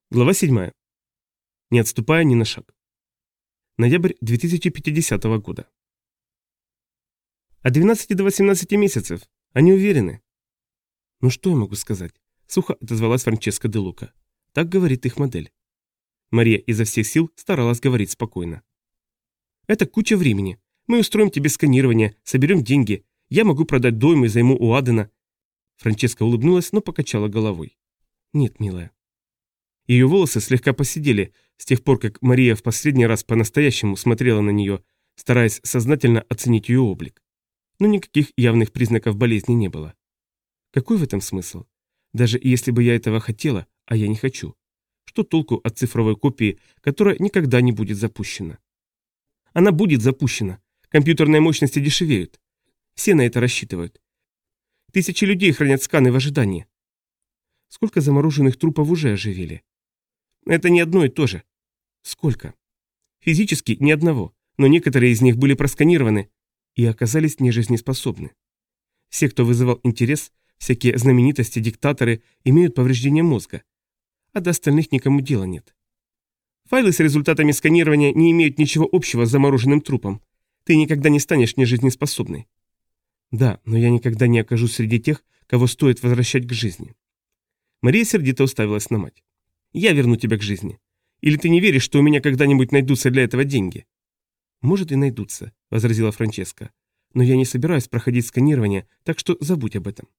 Глава 7. Не отступая ни на шаг. Ноябрь 2050 года. От 12 до 18 месяцев. Они уверены. Ну что я могу сказать? Сухо отозвалась Франческа де Лука. Так говорит их модель. Мария изо всех сил старалась говорить спокойно. Это куча времени. Мы устроим тебе сканирование, соберем деньги. Я могу продать дом и займу у Адена. Франческа улыбнулась, но покачала головой. Нет, милая. Ее волосы слегка поседели с тех пор, как Мария в последний раз по-настоящему смотрела на нее, стараясь сознательно оценить ее облик. Но никаких явных признаков болезни не было. Какой в этом смысл? Даже если бы я этого хотела, а я не хочу. Что толку от цифровой копии, которая никогда не будет запущена? Она будет запущена. Компьютерные мощности дешевеют. Все на это рассчитывают. Тысячи людей хранят сканы в ожидании. Сколько замороженных трупов уже оживили? Это не одно и то же. Сколько? Физически ни одного, но некоторые из них были просканированы и оказались нежизнеспособны. Все, кто вызывал интерес, всякие знаменитости, диктаторы, имеют повреждение мозга, а до остальных никому дела нет. Файлы с результатами сканирования не имеют ничего общего с замороженным трупом. Ты никогда не станешь нежизнеспособной. Да, но я никогда не окажусь среди тех, кого стоит возвращать к жизни. Мария сердито уставилась на мать. Я верну тебя к жизни. Или ты не веришь, что у меня когда-нибудь найдутся для этого деньги? Может и найдутся, возразила Франческа. Но я не собираюсь проходить сканирование, так что забудь об этом.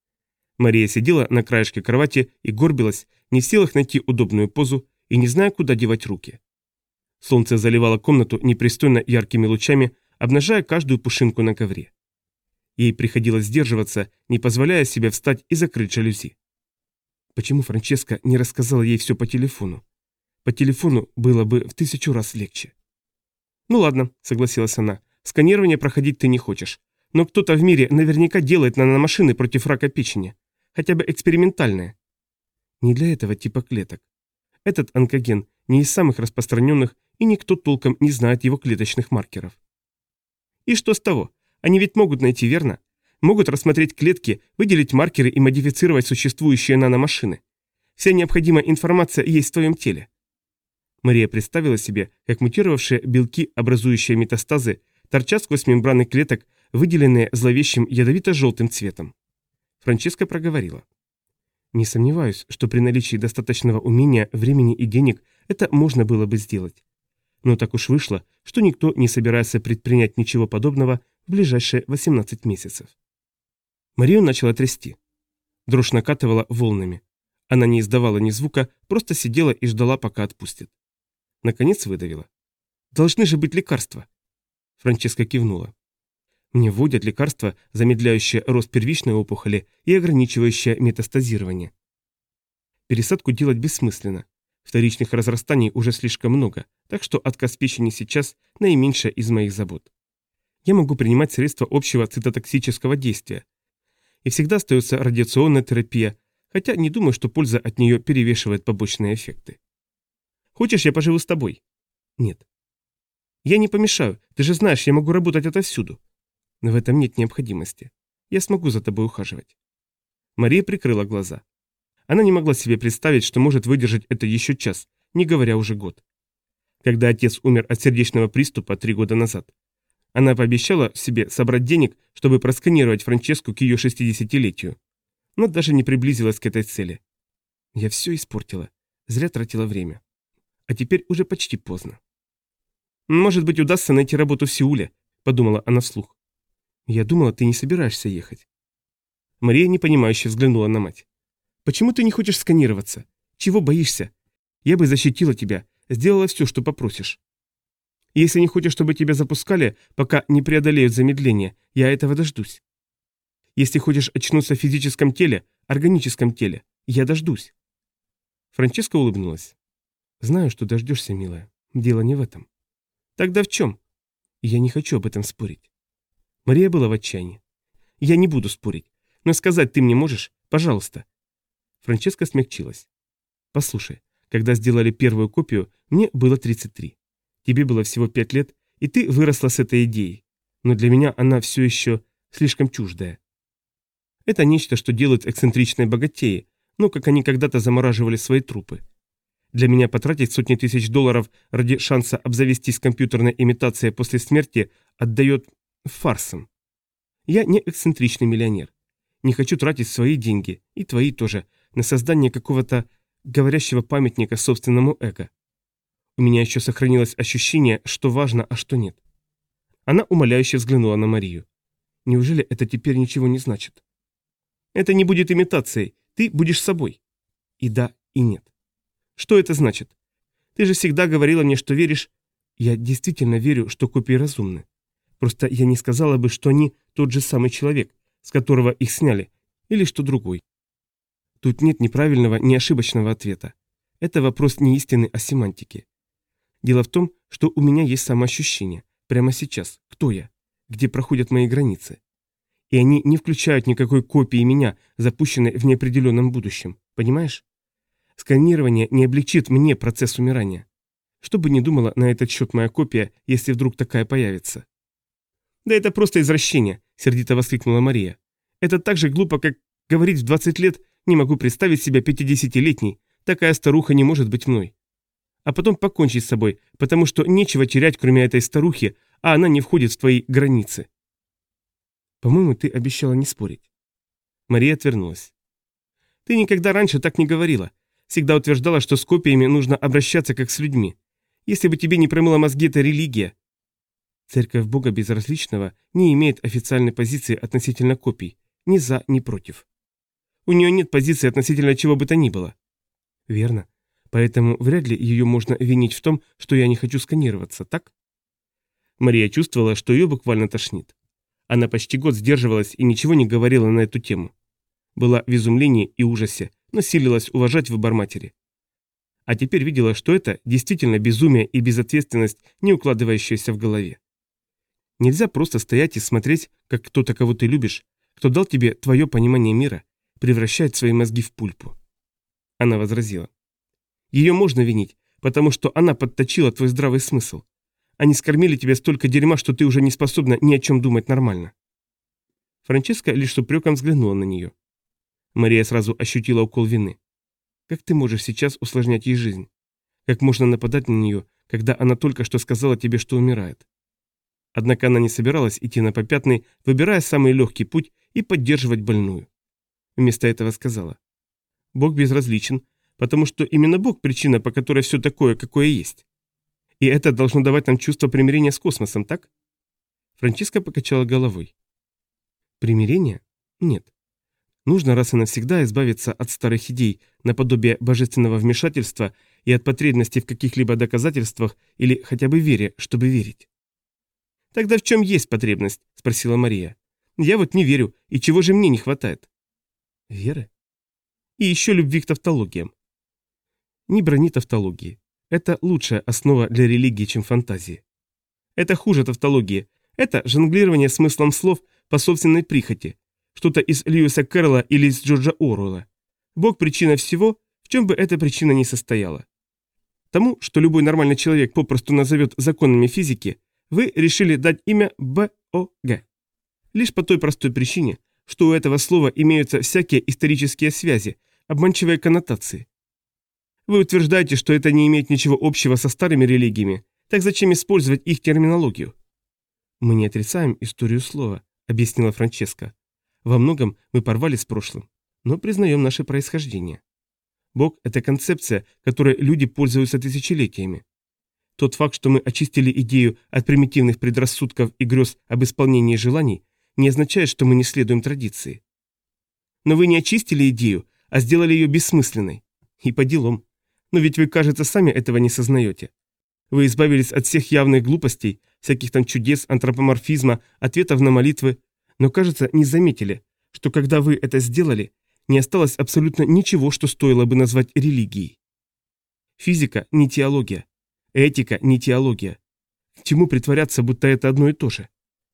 Мария сидела на краешке кровати и горбилась, не в силах найти удобную позу и не зная, куда девать руки. Солнце заливало комнату непристойно яркими лучами, обнажая каждую пушинку на ковре. Ей приходилось сдерживаться, не позволяя себе встать и закрыть жалюзи. Почему Франческа не рассказала ей все по телефону? По телефону было бы в 1000 раз легче. Ну ладно, согласилась она, сканирование проходить ты не хочешь. Но кто-то в мире наверняка делает наномашины против рака печени. Хотя бы экспериментальные. Не для этого типа клеток. Этот онкоген не из самых распространенных, и никто толком не знает его клеточных маркеров. И что с того? Они ведь могут найти, верно? Могут рассмотреть клетки, выделить маркеры и модифицировать существующие наномашины. Вся необходимая информация есть в твоем теле. Мария представила себе, как мутировавшие белки, образующие метастазы, торчат сквозь мембраны клеток, выделенные зловещим ядовито-желтым цветом. Франческа проговорила. Не сомневаюсь, что при наличии достаточного умения, времени и денег это можно было бы сделать. Но так уж вышло, что никто не собирается предпринять ничего подобного в ближайшие 18 месяцев. Марию начала трясти. Дрожь накатывала волнами. Она не издавала ни звука, просто сидела и ждала, пока отпустит. Наконец выдавила. «Должны же быть лекарства!» Франческа кивнула. «Мне вводят лекарства, замедляющие рост первичной опухоли и ограничивающие метастазирование. Пересадку делать бессмысленно. Вторичных разрастаний уже слишком много, так что отказ печени сейчас наименьшая из моих забот. Я могу принимать средства общего цитотоксического действия. И всегда остается радиационная терапия, хотя не думаю, что польза от нее перевешивает побочные эффекты. Хочешь, я поживу с тобой? Нет. Я не помешаю, ты же знаешь, я могу работать отовсюду. Но в этом нет необходимости. Я смогу за тобой ухаживать. Мария прикрыла глаза. Она не могла себе представить, что может выдержать это еще час, не говоря уже год. Когда отец умер от сердечного приступа 3 года назад, она пообещала себе собрать денег, чтобы просканировать Франческу к ее 60-летию. Но даже не приблизилась к этой цели. Я все испортила. Зря тратила время. А теперь уже почти поздно. «Может быть, удастся найти работу в Сеуле», — подумала она вслух. «Я думала, ты не собираешься ехать». Мария непонимающе взглянула на мать. «Почему ты не хочешь сканироваться? Чего боишься? Я бы защитила тебя, сделала все, что попросишь. Если не хочешь, чтобы тебя запускали, пока не преодолеют замедление, я этого дождусь. Если хочешь очнуться в физическом теле, органическом теле, я дождусь». Франческа улыбнулась. «Знаю, что дождешься, милая. Дело не в этом». «Тогда в чем?» «Я не хочу об этом спорить». Мария была в отчаянии. «Я не буду спорить. Но сказать ты мне можешь? Пожалуйста». Франческа смягчилась. «Послушай, когда сделали первую копию, мне было 33. Тебе было всего 5 лет, и ты выросла с этой идеей. Но для меня она все еще слишком чуждая. Это нечто, что делают эксцентричные богатеи, ну, как они когда-то замораживали свои трупы. Для меня потратить сотни тысяч долларов ради шанса обзавестись компьютерной имитацией после смерти отдает фарсом. Я не эксцентричный миллионер. Не хочу тратить свои деньги, и твои тоже, на создание какого-то говорящего памятника собственному эго. У меня еще сохранилось ощущение, что важно, а что нет. Она умоляюще взглянула на Марию. Неужели это теперь ничего не значит? Это не будет имитацией, ты будешь собой. И да, и нет. Что это значит? Ты же всегда говорила мне, что веришь. Я действительно верю, что копии разумны. Просто я не сказала бы, что они тот же самый человек, с которого их сняли, или что другой. Тут нет ни правильного, ни ошибочного ответа. Это вопрос не истины, а семантики. Дело в том, что у меня есть самоощущение. Прямо сейчас. Кто я? Где проходят мои границы? И они не включают никакой копии меня, запущенной в неопределенном будущем. Понимаешь? Сканирование не облегчит мне процесс умирания. Что бы ни думала на этот счет моя копия, если вдруг такая появится. «Да это просто извращение», — сердито воскликнула Мария. «Это так же глупо, как говорить в 20 лет не могу представить себя 50-летней, такая старуха не может быть мной. А потом покончить с собой, потому что нечего терять, кроме этой старухи, а она не входит в твои границы». «По-моему, ты обещала не спорить». Мария отвернулась. «Ты никогда раньше так не говорила. Всегда утверждала, что с копиями нужно обращаться как с людьми. Если бы тебе не промыла мозги эта религия». Церковь Бога Безразличного не имеет официальной позиции относительно копий, ни за, ни против. У нее нет позиции относительно чего бы то ни было. Верно. Поэтому вряд ли ее можно винить в том, что я не хочу сканироваться, так? Мария чувствовала, что ее буквально тошнит. Она почти год сдерживалась и ничего не говорила на эту тему. Была в изумлении и ужасе, но силилась уважать выбор матери. А теперь видела, что это действительно безумие и безответственность, не укладывающаяся в голове. Нельзя просто стоять и смотреть, как кто-то, кого ты любишь, кто дал тебе твое понимание мира, превращает свои мозги в пульпу. Она возразила. Ее можно винить, потому что она подточила твой здравый смысл. Они скормили тебе столько дерьма, что ты уже не способна ни о чем думать нормально. Франческа лишь с упреком взглянула на нее. Мария сразу ощутила укол вины. Как ты можешь сейчас усложнять ей жизнь? Как можно нападать на нее, когда она только что сказала тебе, что умирает? Однако она не собиралась идти на попятный, выбирая самый легкий путь и поддерживать больную. Вместо этого сказала. Бог безразличен, потому что именно Бог причина, по которой все такое, какое есть. И это должно давать нам чувство примирения с космосом, так? Франческа покачала головой. Примирение? Нет. Нужно раз и навсегда избавиться от старых идей, наподобие божественного вмешательства и от потребности в каких-либо доказательствах или хотя бы вере, чтобы верить. «Тогда в чем есть потребность?» – спросила Мария. «Я вот не верю, и чего же мне не хватает?» «Веры?» «И еще любви к тавтологиям». «Не брони тавтологии. Это лучшая основа для религии, чем фантазии. Это хуже тавтологии. Это жонглирование смыслом слов по собственной прихоти. Что-то из Льюиса Кэрролла или из Джорджа Оруэлла. Бог – причина всего, в чем бы эта причина ни состояла. Тому, что любой нормальный человек попросту назовет законами физики, вы решили дать имя Бог. Лишь по той простой причине, что у этого слова имеются всякие исторические связи, обманчивые коннотации. Вы утверждаете, что это не имеет ничего общего со старыми религиями, так зачем использовать их терминологию? Мы не отрицаем историю слова, объяснила Франческа. Во многом мы порвали с прошлым, но признаем наше происхождение. Бог – это концепция, которой люди пользуются тысячелетиями. Тот факт, что мы очистили идею от примитивных предрассудков и грез об исполнении желаний, не означает, что мы не следуем традиции. Но вы не очистили идею, а сделали ее бессмысленной. И по делам. Но ведь вы, кажется, сами этого не сознаете. Вы избавились от всех явных глупостей, всяких там чудес, антропоморфизма, ответов на молитвы, но, кажется, не заметили, что когда вы это сделали, не осталось абсолютно ничего, что стоило бы назвать религией. Физика – не теология. Этика – не теология. К чему притворяться, будто это одно и то же?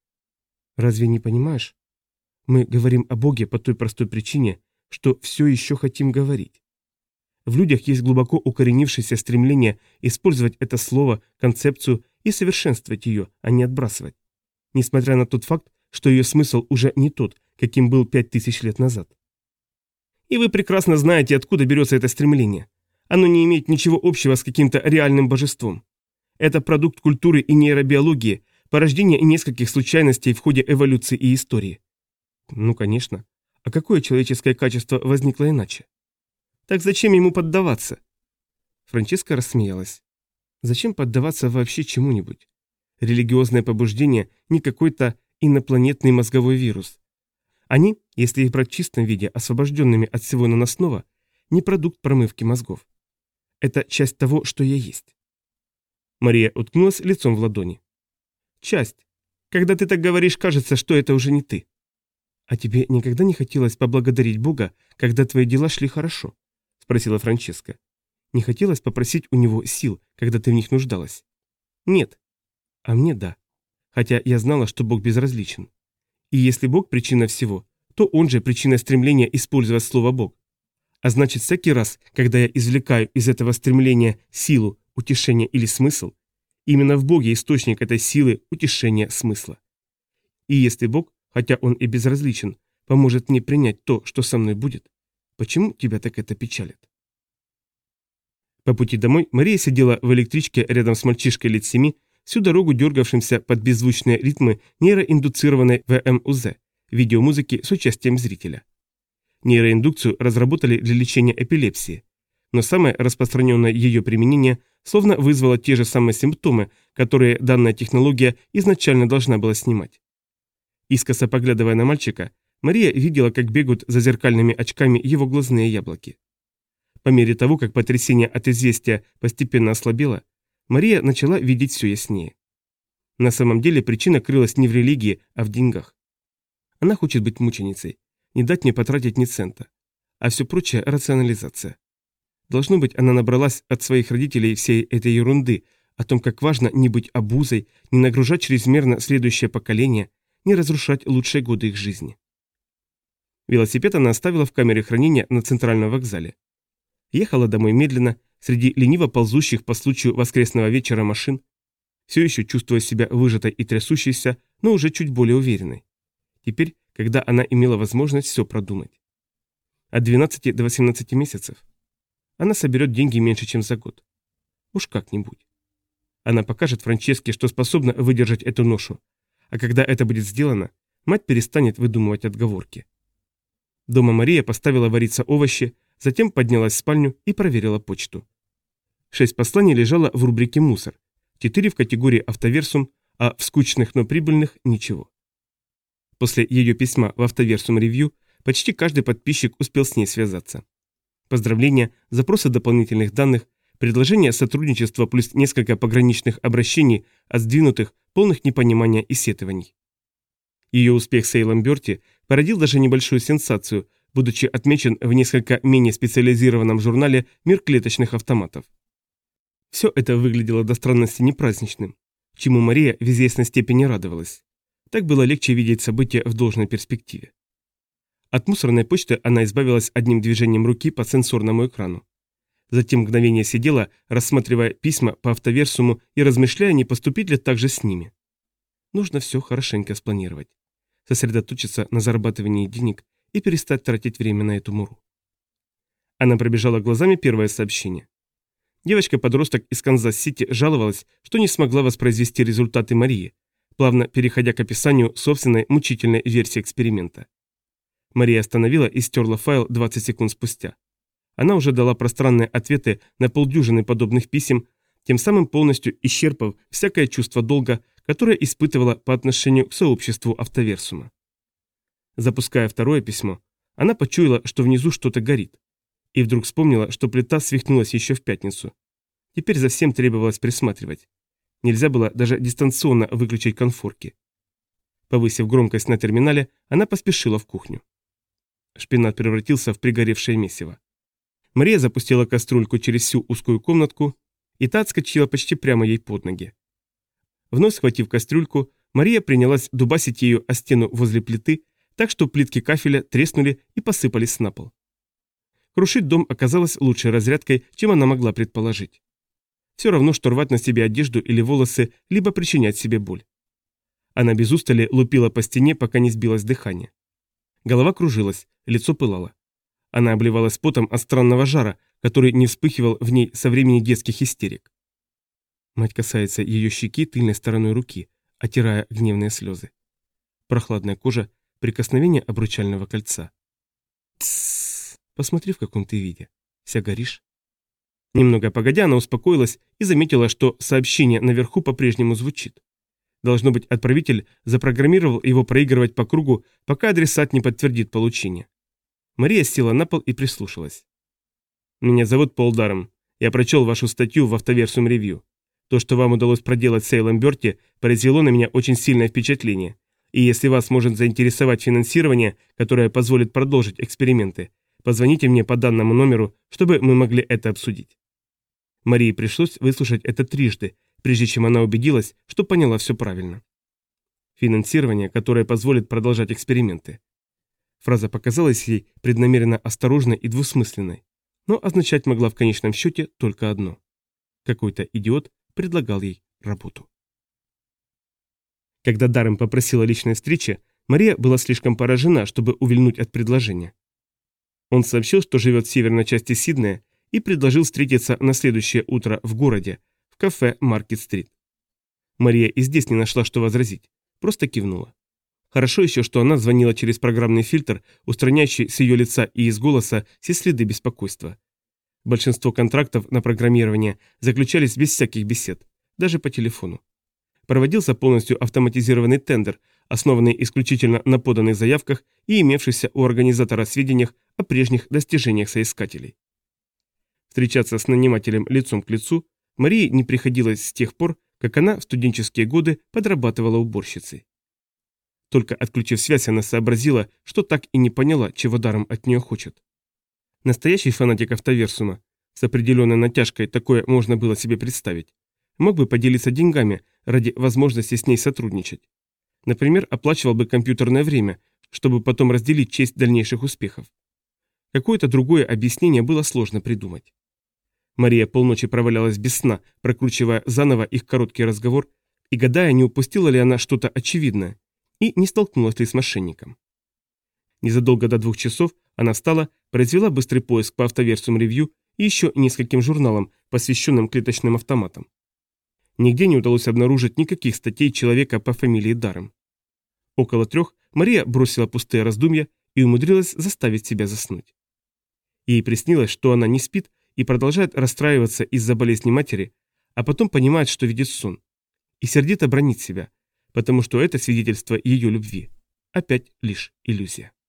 Разве не понимаешь? Мы говорим о Боге по той простой причине, что все еще хотим говорить. В людях есть глубоко укоренившееся стремление использовать это слово, концепцию и совершенствовать ее, а не отбрасывать. Несмотря на тот факт, что ее смысл уже не тот, каким был 5000 лет назад. И вы прекрасно знаете, откуда берется это стремление. Оно не имеет ничего общего с каким-то реальным божеством. Это продукт культуры и нейробиологии, порождение нескольких случайностей в ходе эволюции и истории. Ну, конечно. А какое человеческое качество возникло иначе? Так зачем ему поддаваться? Франческа рассмеялась. Зачем поддаваться вообще чему-нибудь? Религиозное побуждение не какой-то инопланетный мозговой вирус. Они, если их брать в чистом виде, освобожденными от всего наносного, не продукт промывки мозгов. Это часть того, что я есть. Мария уткнулась лицом в ладони. Часть. Когда ты так говоришь, кажется, что это уже не ты. А тебе никогда не хотелось поблагодарить Бога, когда твои дела шли хорошо? Спросила Франческа. Не хотелось попросить у него сил, когда ты в них нуждалась? Нет. А мне да. Хотя я знала, что Бог безразличен. И если Бог причина всего, то он же причина стремления использовать слово Бог. А значит, всякий раз, когда я извлекаю из этого стремления силу, утешение или смысл, именно в Боге источник этой силы, утешения, смысла. И если Бог, хотя он и безразличен, поможет мне принять то, что со мной будет, почему тебя так это печалит? По пути домой Мария сидела в электричке рядом с мальчишкой лет 7, всю дорогу дергавшимся под беззвучные ритмы нейроиндуцированной ВМУЗ, видеомузыки с участием зрителя. Нейроиндукцию разработали для лечения эпилепсии, но самое распространенное ее применение словно вызвало те же самые симптомы, которые данная технология изначально должна была снимать. Искоса поглядывая на мальчика, Мария видела, как бегают за зеркальными очками его глазные яблоки. По мере того, как потрясение от известия постепенно ослабело, Мария начала видеть все яснее. На самом деле причина крылась не в религии, а в деньгах. Она хочет быть мученицей, не дать мне потратить ни цента. А все прочее – рационализация. Должно быть, она набралась от своих родителей всей этой ерунды, о том, как важно не быть обузой, не нагружать чрезмерно следующее поколение, не разрушать лучшие годы их жизни. Велосипед она оставила в камере хранения на центральном вокзале. Ехала домой медленно, среди лениво ползущих по случаю воскресного вечера машин, все еще чувствуя себя выжатой и трясущейся, но уже чуть более уверенной. Теперь, когда она имела возможность все продумать. От 12 до 18 месяцев. Она соберет деньги меньше, чем за год. Уж как-нибудь. Она покажет Франческе, что способна выдержать эту ношу, а когда это будет сделано, мать перестанет выдумывать отговорки. Дома Мария поставила вариться овощи, затем поднялась в спальню и проверила почту. 6 посланий лежало в рубрике «Мусор», 4 в категории «Автоверсум», а в скучных, но прибыльных – ничего. После ее письма в «Автоверсум Ревью» почти каждый подписчик успел с ней связаться. Поздравления, запросы дополнительных данных, предложения сотрудничества плюс несколько пограничных обращений от сдвинутых, полных непонимания и сетований. Ее успех с Эйлом Берти породил даже небольшую сенсацию, будучи отмечен в несколько менее специализированном журнале «Мир клеточных автоматов». Все это выглядело до странности непраздничным, чему Мария в известной степени радовалась. Так было легче видеть события в должной перспективе. От мусорной почты она избавилась одним движением руки по сенсорному экрану. Затем мгновение сидела, рассматривая письма по автоверсуму и размышляя, не поступить ли так же с ними. Нужно все хорошенько спланировать. Сосредоточиться на зарабатывании денег и перестать тратить время на эту муру. Она пробежала глазами первое сообщение. Девочка-подросток из Канзас-Сити жаловалась, что не смогла воспроизвести результаты Марии, плавно переходя к описанию собственной мучительной версии эксперимента. Мария остановила и стерла файл 20 секунд спустя. Она уже дала пространные ответы на полдюжины подобных писем, тем самым полностью исчерпав всякое чувство долга, которое испытывала по отношению к сообществу автоверсума. Запуская второе письмо, она почуяла, что внизу что-то горит, и вдруг вспомнила, что плита свихнулась еще в пятницу. Теперь за всем требовалось присматривать. Нельзя было даже дистанционно выключить конфорки. Повысив громкость на терминале, она поспешила в кухню. Шпинат превратился в пригоревшее месиво. Мария запустила кастрюльку через всю узкую комнатку, и та отскочила почти прямо ей под ноги. Вновь схватив кастрюльку, Мария принялась дубасить ее о стену возле плиты, так что плитки кафеля треснули и посыпались на пол. Крушить дом оказалось лучшей разрядкой, чем она могла предположить. Все равно, что рвать на себе одежду или волосы, либо причинять себе боль. Она без устали лупила по стене, пока не сбилось дыхание. Голова кружилась, лицо пылало. Она обливалась потом от странного жара, который не вспыхивал в ней со времени детских истерик. Мать касается ее щеки тыльной стороной руки, отирая гневные слезы. Прохладная кожа, прикосновение обручального кольца. Тссс, посмотри, в каком ты виде. Вся горишь. Немного погодя, она успокоилась и заметила, что сообщение наверху по-прежнему звучит. Должно быть, отправитель запрограммировал его проигрывать по кругу, пока адресат не подтвердит получение. Мария села на пол и прислушалась. «Меня зовут Пол Даррем. Я прочел вашу статью в Автоверсум Ревью. То, что вам удалось проделать с Сейлом Берти, произвело на меня очень сильное впечатление. И если вас может заинтересовать финансирование, которое позволит продолжить эксперименты, позвоните мне по данному номеру, чтобы мы могли это обсудить». Марии пришлось выслушать это трижды, прежде чем она убедилась, что поняла все правильно. Финансирование, которое позволит продолжать эксперименты. Фраза показалась ей преднамеренно осторожной и двусмысленной, но означать могла в конечном счете только одно. Какой-то идиот предлагал ей работу. Когда Даррем попросила личной встречи, Мария была слишком поражена, чтобы увильнуть от предложения. Он сообщил, что живет в северной части Сиднея, и предложил встретиться на следующее утро в городе, в кафе Маркет-стрит. Мария и здесь не нашла, что возразить, просто кивнула. Хорошо еще, что она звонила через программный фильтр, устраняющий с ее лица и из голоса все следы беспокойства. Большинство контрактов на программирование заключались без всяких бесед, даже по телефону. Проводился полностью автоматизированный тендер, основанный исключительно на поданных заявках и имевшихся у организатора сведениях о прежних достижениях соискателей. Встречаться с нанимателем лицом к лицу Марии не приходилось с тех пор, как она в студенческие годы подрабатывала уборщицей. Только отключив связь, она сообразила, что так и не поняла, чего Даррем от нее хочет. Настоящий фанатик Автоверсума, с определенной натяжкой такое можно было себе представить, мог бы поделиться деньгами ради возможности с ней сотрудничать. Например, оплачивал бы компьютерное время, чтобы потом разделить честь дальнейших успехов. Какое-то другое объяснение было сложно придумать. Мария полночи провалялась без сна, прокручивая заново их короткий разговор и гадая, не упустила ли она что-то очевидное и не столкнулась ли с мошенником. Незадолго до 2 часов она встала, произвела быстрый поиск по Автоверсум Ревью и еще нескольким журналам, посвященным клеточным автоматам. Нигде не удалось обнаружить никаких статей человека по фамилии Даррем. Около 3 Мария бросила пустые раздумья и умудрилась заставить себя заснуть. Ей приснилось, что она не спит и продолжает расстраиваться из-за болезни матери, а потом понимает, что видит сон, и сердито бранит себя, потому что это свидетельство ее любви. Опять лишь иллюзия.